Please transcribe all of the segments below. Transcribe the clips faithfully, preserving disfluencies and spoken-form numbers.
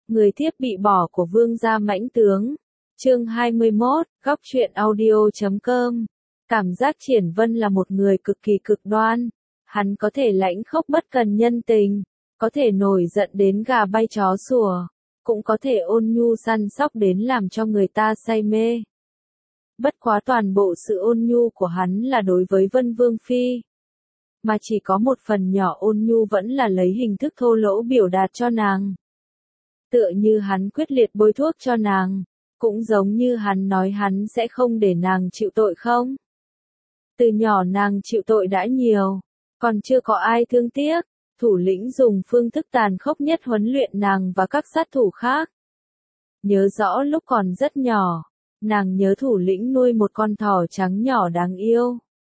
Người thiếp bị bỏ của vương gia mãnh tướng. Chương hai mươi mốt, góc truyện audio chấm com. Cảm giác Triển Vân là một người cực kỳ cực đoan. Hắn có thể lãnh khốc bất cần nhân tình, có thể nổi giận đến gà bay chó sủa, cũng có thể ôn nhu săn sóc đến làm cho người ta say mê. Bất quá toàn bộ sự ôn nhu của hắn là đối với Vân Vương Phi. Mà chỉ có một phần nhỏ ôn nhu vẫn là lấy hình thức thô lỗ biểu đạt cho nàng. Tựa như hắn quyết liệt bôi thuốc cho nàng, cũng giống như hắn nói hắn sẽ không để nàng chịu tội không. Từ nhỏ nàng chịu tội đã nhiều, còn chưa có ai thương tiếc, thủ lĩnh dùng phương thức tàn khốc nhất huấn luyện nàng và các sát thủ khác. Nhớ rõ lúc còn rất nhỏ, nàng nhớ thủ lĩnh nuôi một con thỏ trắng nhỏ đáng yêu.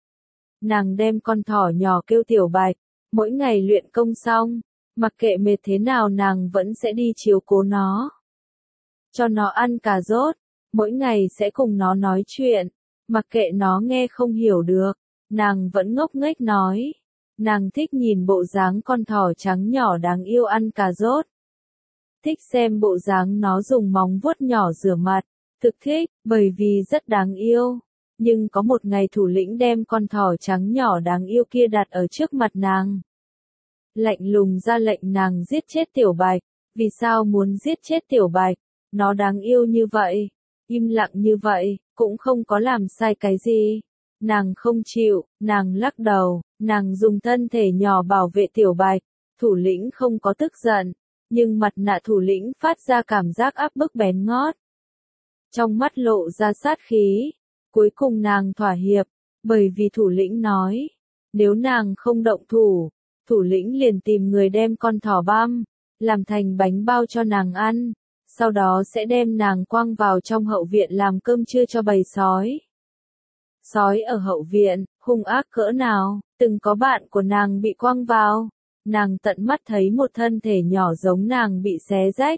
Nàng đem con thỏ nhỏ kêu Tiểu Bạch, mỗi ngày luyện công xong, mặc kệ mệt thế nào nàng vẫn sẽ đi chiếu cố nó. Cho nó ăn cà rốt, mỗi ngày sẽ cùng nó nói chuyện, mặc kệ nó nghe không hiểu được, nàng vẫn ngốc nghếch nói. Nàng thích nhìn bộ dáng con thỏ trắng nhỏ đáng yêu ăn cà rốt. Thích xem bộ dáng nó dùng móng vuốt nhỏ rửa mặt, thực thích, bởi vì rất đáng yêu. Nhưng có một ngày thủ lĩnh đem con thỏ trắng nhỏ đáng yêu kia đặt ở trước mặt nàng. Lạnh lùng ra lệnh nàng giết chết Tiểu Bạch. Vì sao muốn giết chết Tiểu Bạch? Nó đáng yêu như vậy, im lặng như vậy, cũng không có làm sai cái gì. Nàng không chịu, nàng lắc đầu, nàng dùng thân thể nhỏ bảo vệ Tiểu Bạch. Thủ lĩnh không có tức giận, nhưng mặt nạ thủ lĩnh phát ra cảm giác áp bức bén ngót. Trong mắt lộ ra sát khí. Cuối cùng nàng thỏa hiệp, bởi vì thủ lĩnh nói, nếu nàng không động thủ, thủ lĩnh liền tìm người đem con thỏ băm, làm thành bánh bao cho nàng ăn, sau đó sẽ đem nàng quăng vào trong hậu viện làm cơm trưa cho bầy sói. Sói ở hậu viện, hung ác cỡ nào, từng có bạn của nàng bị quăng vào, nàng tận mắt thấy một thân thể nhỏ giống nàng bị xé rách.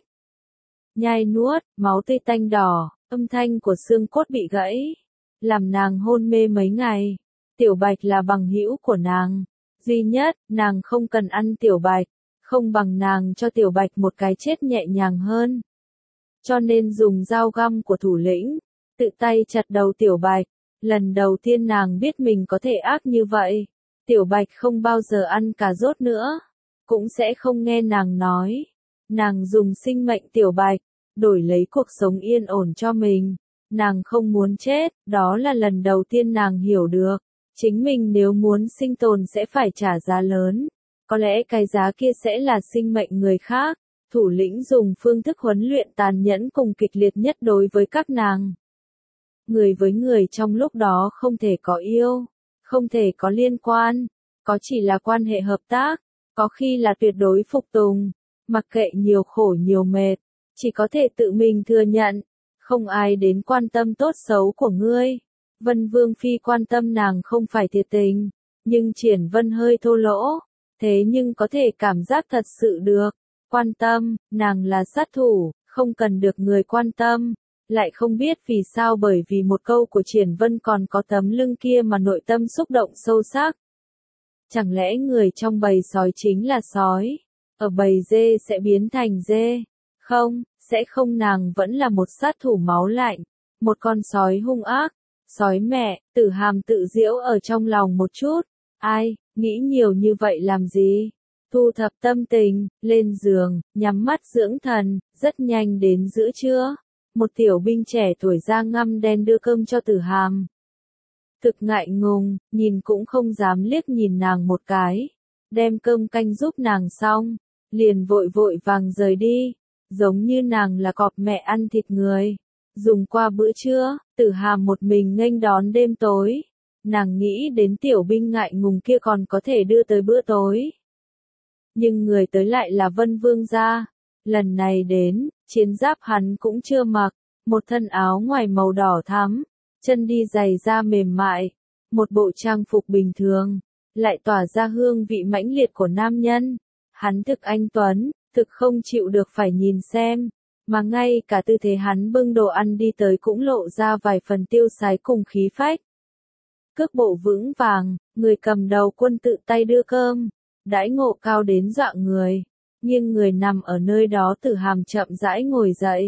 Nhai nuốt, máu tươi tanh đỏ, âm thanh của xương cốt bị gãy. Làm nàng hôn mê mấy ngày. Tiểu Bạch là bằng hữu của nàng. Duy nhất, nàng không cần ăn Tiểu Bạch. Không bằng nàng cho Tiểu Bạch một cái chết nhẹ nhàng hơn. Cho nên dùng dao găm của thủ lĩnh. Tự tay chặt đầu Tiểu Bạch. Lần đầu tiên nàng biết mình có thể ác như vậy. Tiểu Bạch không bao giờ ăn cà rốt nữa. Cũng sẽ không nghe nàng nói. Nàng dùng sinh mệnh Tiểu Bạch. Đổi lấy cuộc sống yên ổn cho mình. Nàng không muốn chết, đó là lần đầu tiên nàng hiểu được. Chính mình nếu muốn sinh tồn sẽ phải trả giá lớn. Có lẽ cái giá kia sẽ là sinh mệnh người khác. Thủ lĩnh dùng phương thức huấn luyện tàn nhẫn cùng kịch liệt nhất đối với các nàng. Người với người trong lúc đó không thể có yêu, không thể có liên quan, có chỉ là quan hệ hợp tác, có khi là tuyệt đối phục tùng, mặc kệ nhiều khổ nhiều mệt, chỉ có thể tự mình thừa nhận. Không ai đến quan tâm tốt xấu của ngươi. Vân Vương Phi quan tâm nàng không phải thiệt tình, nhưng Triển Vân hơi thô lỗ, thế nhưng có thể cảm giác thật sự được. Quan tâm, nàng là sát thủ, không cần được người quan tâm. Lại không biết vì sao bởi vì một câu của Triển Vân còn có tấm lưng kia mà nội tâm xúc động sâu sắc. Chẳng lẽ người trong bầy sói chính là sói, ở bầy dê sẽ biến thành dê? Không, sẽ không, nàng vẫn là một sát thủ máu lạnh, một con sói hung ác, sói mẹ. Tử Hàm tự giễu ở trong lòng một chút, ai, nghĩ nhiều như vậy làm gì? Thu thập tâm tình, lên giường, nhắm mắt dưỡng thần, rất nhanh đến giữa trưa, một tiểu binh trẻ tuổi da ngăm đen đưa cơm cho Tử Hàm. Thực ngại ngùng, nhìn cũng không dám liếc nhìn nàng một cái, đem cơm canh giúp nàng xong, liền vội vội vàng rời đi. Giống như nàng là cọp mẹ ăn thịt người. Dùng qua bữa trưa, Tử Hàm một mình nghênh đón đêm tối. Nàng nghĩ đến tiểu binh ngại ngùng kia còn có thể đưa tới bữa tối. Nhưng người tới lại là Vân Vương gia. Lần này đến, chiến giáp hắn cũng chưa mặc, một thân áo ngoài màu đỏ thắm, chân đi giày da mềm mại, một bộ trang phục bình thường, lại tỏa ra hương vị mãnh liệt của nam nhân. Hắn thực anh tuấn, thực không chịu được phải nhìn xem, mà ngay cả tư thế hắn bưng đồ ăn đi tới cũng lộ ra vài phần tiêu sái cùng khí phách. Cước bộ vững vàng, người cầm đầu quân tự tay đưa cơm, đãi ngộ cao đến dọa người. nghiêng người nằm ở nơi đó. Tử Hàm chậm rãi ngồi dậy,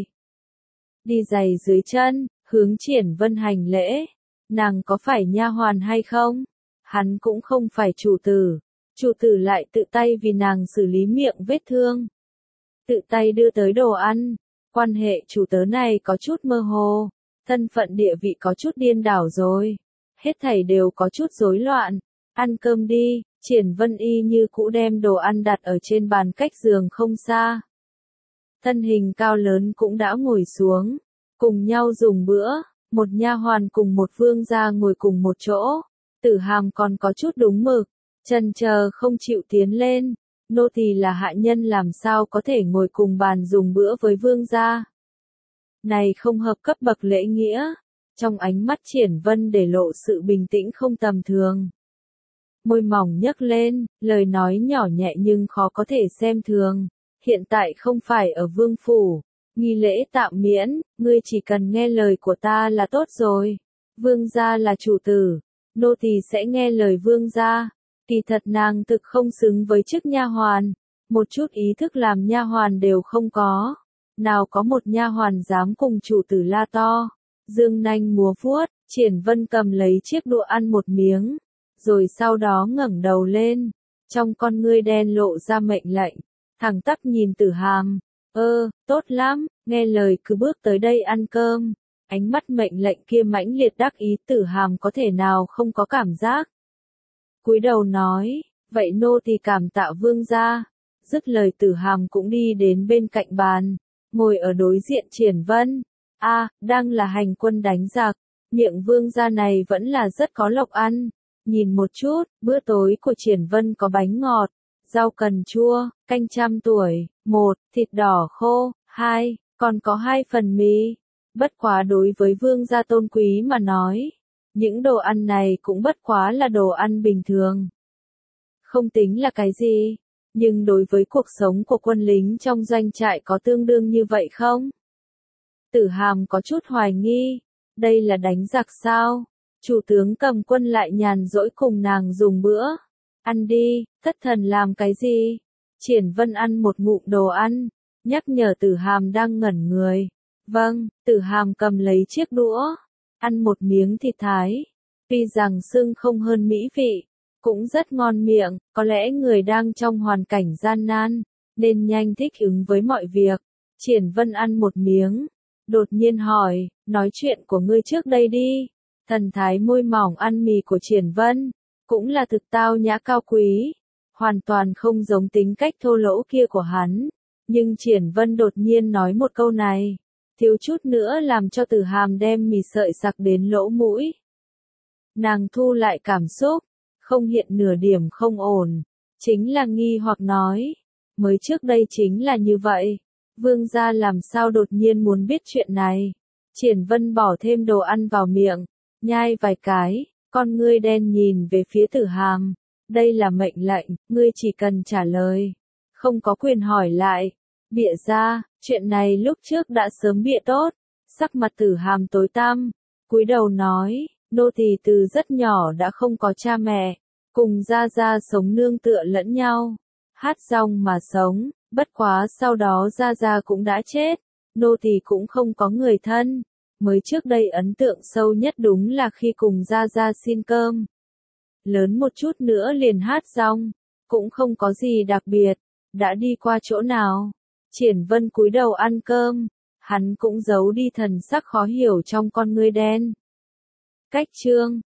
đi giày dưới chân, hướng Triển Vân hành lễ. Nàng có phải nha hoàn hay không? Hắn cũng không phải chủ tử. Chủ tử lại tự tay vì nàng xử lý miệng vết thương, tự tay đưa tới đồ ăn. Quan hệ chủ tớ này có chút mơ hồ, thân phận địa vị có chút điên đảo rồi. Hết thảy đều có chút rối loạn. Ăn cơm đi. Triển Vân y như cũ đem đồ ăn đặt ở trên bàn cách giường không xa. Thân hình cao lớn cũng đã ngồi xuống, cùng nhau dùng bữa. Một nha hoàn cùng một vương gia ngồi cùng một chỗ. Tử Hàm còn có chút đúng mực, chần chờ không chịu tiến lên. Nô tỳ là hạ nhân làm sao có thể ngồi cùng bàn dùng bữa với vương gia? Này không hợp cấp bậc lễ nghĩa. Trong ánh mắt Triển Vân để lộ sự bình tĩnh không tầm thường. Môi mỏng nhấc lên, lời nói nhỏ nhẹ nhưng khó có thể xem thường. Hiện tại không phải ở vương phủ, nghi lễ tạm miễn, ngươi chỉ cần nghe lời của ta là tốt rồi. Vương gia là chủ tử, nô tỳ sẽ nghe lời vương gia. Kỳ thật nàng thực không xứng với chức nha hoàn, một chút ý thức làm nha hoàn đều không có. Nào có một nha hoàn dám cùng chủ tử la to. Dương nanh múa vuốt, Triển Vân cầm lấy chiếc đũa ăn một miếng, rồi sau đó ngẩng đầu lên, trong con ngươi đen lộ ra mệnh lệnh, thẳng tắp nhìn Tử Hàm. Ơ, tốt lắm, nghe lời cứ bước tới đây ăn cơm. Ánh mắt mệnh lệnh kia mãnh liệt đắc ý. Tử Hàm có thể nào không có cảm giác. Cúi đầu nói, vậy nô tỳ cảm tạ vương gia. Dứt lời Tử Hàm cũng đi đến bên cạnh bàn, ngồi ở đối diện Triển Vân. A, à, đang là hành quân đánh giặc, miệng vương gia này vẫn là rất có lộc ăn. Nhìn một chút, bữa tối của Triển Vân có bánh ngọt, rau cần chua, canh trăm tuổi, một, thịt đỏ khô, hai, còn có hai phần mì. Bất quá đối với vương gia tôn quý mà nói, những đồ ăn này cũng bất quá là đồ ăn bình thường. Không tính là cái gì, nhưng đối với cuộc sống của quân lính trong doanh trại có tương đương như vậy không? Tử Hàm có chút hoài nghi, đây là đánh giặc sao? Chủ tướng cầm quân lại nhàn rỗi cùng nàng dùng bữa. Ăn đi, thất thần làm cái gì? Triển Vân ăn một ngụm đồ ăn, nhắc nhở Tử Hàm đang ngẩn người. Vâng, Tử Hàm cầm lấy chiếc đũa, ăn một miếng thịt thái. Tuy rằng xương không hơn mỹ vị, cũng rất ngon miệng, có lẽ người đang trong hoàn cảnh gian nan, nên nhanh thích ứng với mọi việc. Triển Vân ăn một miếng, đột nhiên hỏi, nói chuyện của ngươi trước đây đi. Thần thái môi mỏng ăn mì của Triển Vân, cũng là thực tao nhã cao quý, hoàn toàn không giống tính cách thô lỗ kia của hắn. Nhưng Triển Vân đột nhiên nói một câu này, thiếu chút nữa làm cho Tử Hàm đem mì sợi sặc đến lỗ mũi. Nàng thu lại cảm xúc, không hiện nửa điểm không ổn, chính là nghi hoặc nói, mới trước đây chính là như vậy, vương gia làm sao đột nhiên muốn biết chuyện này. Triển Vân bỏ thêm đồ ăn vào miệng, nhai vài cái, con ngươi đen nhìn về phía Tử Hàm, đây là mệnh lệnh, ngươi chỉ cần trả lời, không có quyền hỏi lại. Bịa ra, chuyện này lúc trước đã sớm bịa tốt. Sắc mặt Tử Hàm tối tăm, cúi đầu nói, nô tỳ từ rất nhỏ đã không có cha mẹ, cùng gia gia sống nương tựa lẫn nhau, hát rong mà sống, bất quá sau đó gia gia cũng đã chết, nô tỳ cũng không có người thân. Mới trước đây ấn tượng sâu nhất đúng là khi cùng gia gia xin cơm. Lớn một chút nữa liền hát rong, cũng không có gì đặc biệt. Đã đi qua chỗ nào? Triển Vân cúi đầu ăn cơm, hắn cũng giấu đi thần sắc khó hiểu trong con ngươi đen. Cách chương